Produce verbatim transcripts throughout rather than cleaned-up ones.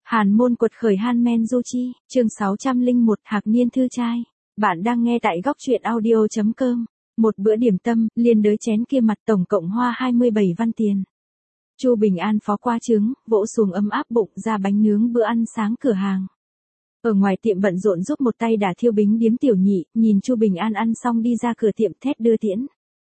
Hàn môn quật khởi Hanmen Du Chi, chương sáu trăm lẻ một Hạc Niên Thư Trai. Bạn đang nghe tại góc truyện audio chấm com. Một bữa điểm tâm, liên đới chén kia mặt tổng cộng hoa hai mươi bảy văn tiền. Chu Bình An phó qua trứng, vỗ xuống ấm áp bụng ra bánh nướng bữa ăn sáng cửa hàng. Ở ngoài tiệm bận rộn giúp một tay đả thiêu bính điếm tiểu nhị, nhìn Chu Bình An ăn xong đi ra cửa tiệm thét đưa tiễn.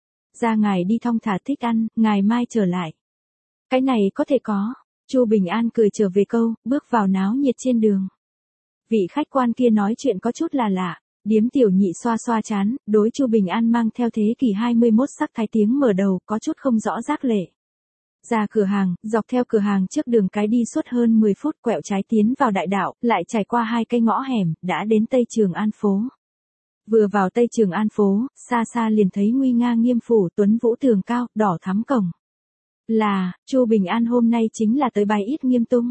Ra ngài đi thong thả thích ăn, ngày mai trở lại. Cái này có thể có. Chu Bình An cười trở về câu, bước vào náo nhiệt trên đường. Vị khách quan kia nói chuyện có chút là lạ, điếm tiểu nhị xoa xoa chán, đối Chu Bình An mang theo thế kỷ hai mươi mốt sắc thái tiếng mở đầu, có chút không rõ rác lệ. Ra cửa hàng, dọc theo cửa hàng trước đường cái đi suốt hơn mười phút quẹo trái tiến vào đại đạo, lại trải qua hai cây ngõ hẻm, đã đến Tây Trường An phố. Vừa vào Tây Trường An phố, xa xa liền thấy nguy nga nghiêm phủ tuấn vũ tường cao, đỏ thắm cổng. Là, Chu Bình An hôm nay chính là tới bái yết Nghiêm Tung.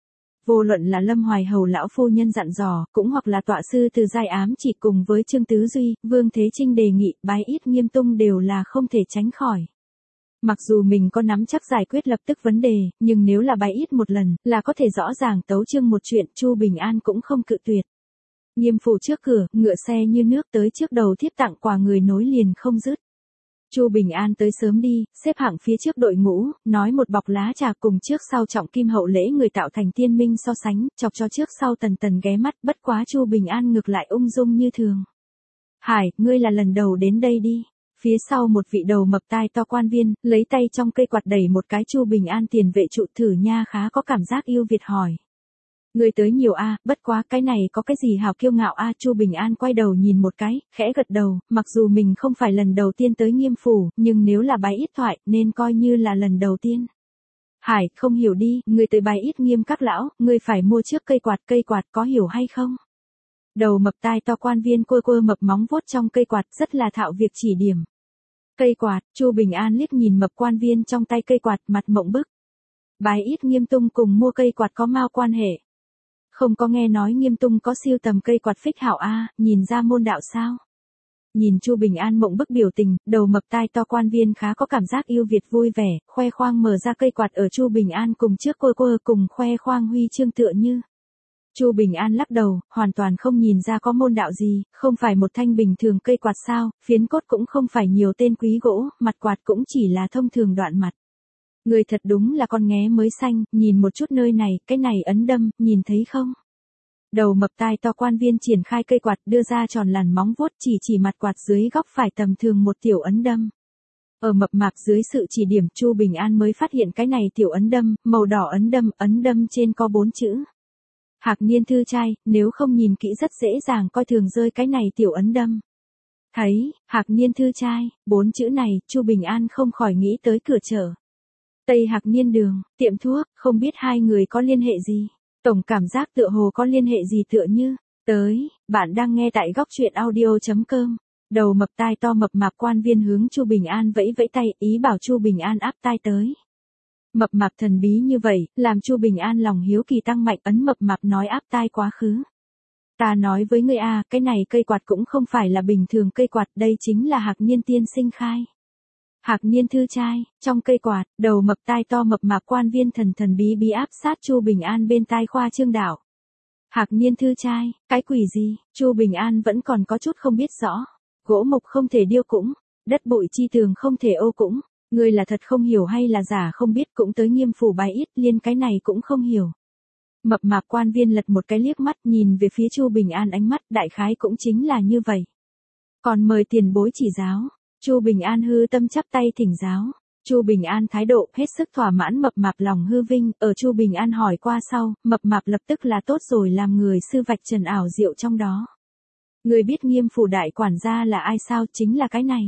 Vô luận là Lâm Hoài Hầu lão phu nhân dặn dò, cũng hoặc là tọa sư từ giai ám chỉ cùng với Trương Tứ Duy, Vương Thế Trinh đề nghị, bái yết Nghiêm Tung đều là không thể tránh khỏi. Mặc dù mình có nắm chắc giải quyết lập tức vấn đề, nhưng nếu là bái yết một lần, là có thể rõ ràng tấu chương một chuyện, Chu Bình An cũng không cự tuyệt. Nghiêm phủ trước cửa, ngựa xe như nước tới trước đầu thiếp tặng quà người nối liền không dứt. Chu Bình An tới sớm đi, xếp hạng phía trước đội ngũ, nói một bọc lá trà cùng trước sau trọng kim hậu lễ người tạo thành tiên minh so sánh, chọc cho trước sau tần tần ghé mắt, bất quá Chu Bình An ngược lại ung dung như thường. Hải, ngươi là lần đầu đến đây đi. Phía sau một vị đầu mập tai to quan viên, lấy tay trong cây quạt đẩy một cái Chu Bình An tiền vệ trụ thử nha khá có cảm giác yêu Việt hỏi. Người tới nhiều a, à, bất quá cái này có cái gì hào kiêu ngạo a, à, Chu Bình An quay đầu nhìn một cái, khẽ gật đầu, mặc dù mình không phải lần đầu tiên tới Nghiêm phủ, nhưng nếu là bái yết thoại, nên coi như là lần đầu tiên. Hải, không hiểu đi, người tới bái yết Nghiêm các lão, người phải mua trước cây quạt, cây quạt có hiểu hay không? Đầu mập tai to quan viên cua cua mập móng vuốt trong cây quạt, rất là thạo việc chỉ điểm. Cây quạt, Chu Bình An liếc nhìn mập quan viên trong tay cây quạt, mặt mộng bức. Bái yết Nghiêm Tung cùng mua cây quạt có mao quan hệ. Không có nghe nói Nghiêm Tung có siêu tầm cây quạt phích hảo a, à, nhìn ra môn đạo sao? Nhìn Chu Bình An mộng bức biểu tình, đầu mập tai to quan viên khá có cảm giác yêu Việt vui vẻ, khoe khoang mở ra cây quạt ở Chu Bình An cùng trước cô cô cùng khoe khoang huy chương tựa như. Chu Bình An lắc đầu, hoàn toàn không nhìn ra có môn đạo gì, không phải một thanh bình thường cây quạt sao, phiến cốt cũng không phải nhiều tên quý gỗ, mặt quạt cũng chỉ là thông thường đoạn mặt. Người thật đúng là con nghé mới xanh, nhìn một chút nơi này, cái này ấn đâm, nhìn thấy không? Đầu mập tai to quan viên triển khai cây quạt đưa ra tròn làn móng vuốt chỉ chỉ mặt quạt dưới góc phải tầm thường một tiểu ấn đâm. Ở mập mạp dưới sự chỉ điểm Chu Bình An mới phát hiện cái này tiểu ấn đâm, màu đỏ ấn đâm, ấn đâm trên có bốn chữ. Hạc Niên Thư Trai, nếu không nhìn kỹ rất dễ dàng coi thường rơi cái này tiểu ấn đâm. Thấy, Hạc Niên Thư Trai, bốn chữ này, Chu Bình An không khỏi nghĩ tới cửa chợ. Tây Hạc Niên đường, tiệm thuốc, không biết hai người có liên hệ gì. Tổng cảm giác tựa hồ có liên hệ gì tựa như. Tới, bạn đang nghe tại góc truyện audio chấm com. Đầu mập tai to mập mạp quan viên hướng Chu Bình An vẫy vẫy tay, ý bảo Chu Bình An áp tai tới. Mập mạp thần bí như vậy, làm Chu Bình An lòng hiếu kỳ tăng mạnh, ấn mập mạp nói áp tai quá khứ. Ta nói với ngươi a, à, cái này cây quạt cũng không phải là bình thường cây quạt, đây chính là Hạc Niên tiên sinh khai. Hạc Niên Thư Trai, trong cây quạt, đầu mập tai to mập mạp quan viên thần thần bí bí áp sát Chu Bình An bên tai khoa trương đạo. Hạc Niên Thư Trai, cái quỷ gì? Chu Bình An vẫn còn có chút không biết rõ. Gỗ mục không thể điêu cũng, đất bụi chi tường không thể ô cũng. Người là thật không hiểu hay là giả không biết cũng tới Nghiêm phủ bái yết, liên cái này cũng không hiểu. Mập mạp quan viên lật một cái liếc mắt nhìn về phía Chu Bình An, ánh mắt đại khái cũng chính là như vậy. Còn mời tiền bối chỉ giáo. Chu Bình An hư tâm chắp tay thỉnh giáo. Chu Bình An thái độ hết sức thỏa mãn, mập mạp lòng hư vinh, ở Chu Bình An hỏi qua sau, mập mạp lập tức là tốt rồi làm người sư vạch trần ảo diệu trong đó. Người biết Nghiêm phủ đại quản gia là ai sao, chính là cái này.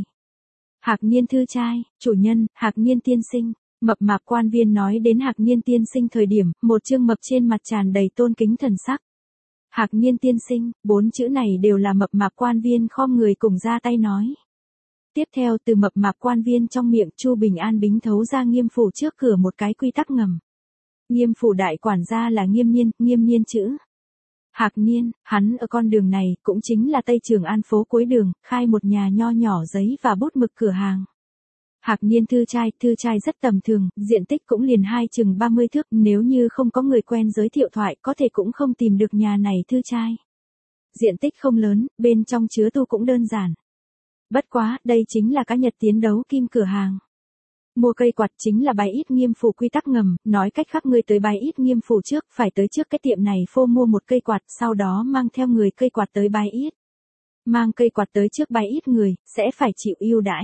Hạc Niên Thư Trai, chủ nhân, Hạc Niên tiên sinh. Mập mạp quan viên nói đến Hạc Niên tiên sinh thời điểm, một chương mập trên mặt tràn đầy tôn kính thần sắc. Hạc Niên tiên sinh, bốn chữ này đều là mập mạp quan viên khom người cùng ra tay nói. Tiếp theo từ mập mạp quan viên trong miệng Chu Bình An bính thấu ra Nghiêm phủ trước cửa một cái quy tắc ngầm. Nghiêm phủ đại quản gia là Nghiêm Niên, Nghiêm Niên chữ. Hạc Niên, hắn ở con đường này cũng chính là Tây Trường An phố cuối đường, khai một nhà nho nhỏ giấy và bút mực cửa hàng. Hạc Niên thư trai, thư trai rất tầm thường, diện tích cũng liền hai chừng ba mươi thước, nếu như không có người quen giới thiệu thoại có thể cũng không tìm được nhà này thư trai. Diện tích không lớn, bên trong chứa tu cũng đơn giản. Bất quá, đây chính là cá Nhật tiến đấu kim cửa hàng. Mua cây quạt chính là bái ít nghiêm phủ quy tắc ngầm, nói cách khác người tới bái ít nghiêm phủ trước, phải tới trước cái tiệm này phô mua một cây quạt, sau đó mang theo người cây quạt tới bái ít. Mang cây quạt tới trước bái ít người, sẽ phải chịu ưu đãi.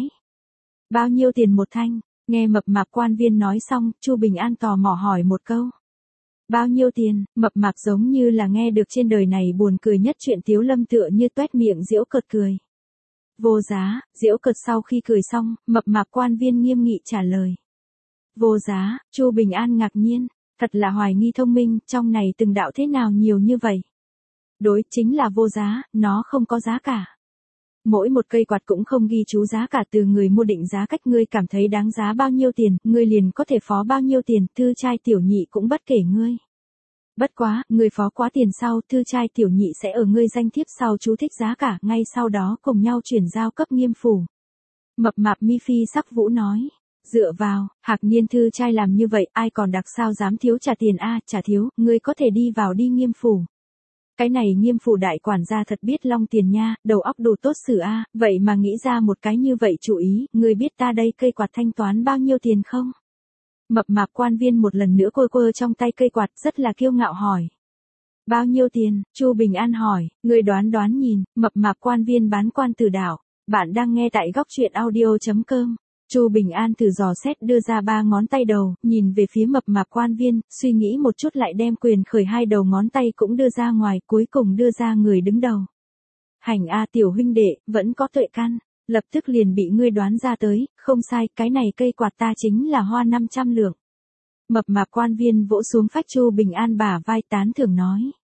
Bao nhiêu tiền một thanh? Nghe mập mạp quan viên nói xong, Chu Bình An tò mò hỏi một câu. Bao nhiêu tiền? Mập mạp giống như là nghe được trên đời này buồn cười nhất chuyện Tiếu Lâm tựa như tuét miệng giễu cợt cười. Vô giá, giễu cợt sau khi cười xong, mập mạp quan viên nghiêm nghị trả lời. Vô giá, Chu Bình An ngạc nhiên, thật là hoài nghi thông minh, trong này từng đạo thế nào nhiều như vậy? Đối, chính là vô giá, nó không có giá cả. Mỗi một cây quạt cũng không ghi chú giá cả, từ người mua định giá cách ngươi cảm thấy đáng giá bao nhiêu tiền, ngươi liền có thể phó bao nhiêu tiền, thư trai tiểu nhị cũng bất kể ngươi. Bất quá, người phó quá tiền sau, thư trai tiểu nhị sẽ ở ngươi danh thiếp sau chú thích giá cả, ngay sau đó cùng nhau chuyển giao cấp nghiêm phủ. Mập mạp mi phi sắc vũ nói, dựa vào, Hạc Niên thư trai làm như vậy, ai còn đặc sao dám thiếu trả tiền a, trả thiếu, ngươi có thể đi vào đi nghiêm phủ. Cái này nghiêm phủ đại quản gia thật biết long tiền nha, đầu óc đủ tốt xử a, vậy mà nghĩ ra một cái như vậy chủ ý, ngươi biết ta đây cây quạt thanh toán bao nhiêu tiền không? Mập mạp quan viên một lần nữa quơ quơ trong tay cây quạt rất là kiêu ngạo hỏi. Bao nhiêu tiền? Chu Bình An hỏi, người đoán đoán nhìn, mập mạp quan viên bán quan từ đảo. Bạn đang nghe tại góc truyện audio chấm com. Chu Bình An thử dò xét đưa ra ba ngón tay đầu, nhìn về phía mập mạp quan viên, suy nghĩ một chút lại đem quyền khởi hai đầu ngón tay cũng đưa ra ngoài, cuối cùng đưa ra người đứng đầu. Hành a tiểu huynh đệ, vẫn có tuệ căn. Lập tức liền bị ngươi đoán ra tới, không sai, cái này cây quạt ta chính là hoa năm trăm lượng. Mập mạp quan viên vỗ xuống phách Chu Bình An bả vai tán thưởng nói.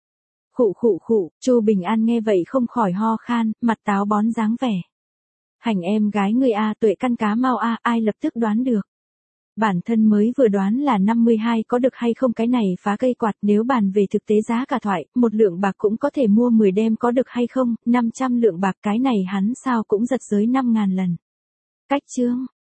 Khụ khụ khụ, Chu Bình An nghe vậy không khỏi ho khan, mặt táo bón dáng vẻ. Hành em gái ngươi a, tuệ căn cá mau a, ai lập tức đoán được. Bản thân mới vừa đoán là năm mươi hai, có được hay không cái này phá cây quạt, nếu bàn về thực tế giá cả thoại, một lượng bạc cũng có thể mua mười đem, có được hay không, năm trăm lượng bạc, cái này hắn sao cũng giật giới năm ngàn lần. Cách chương,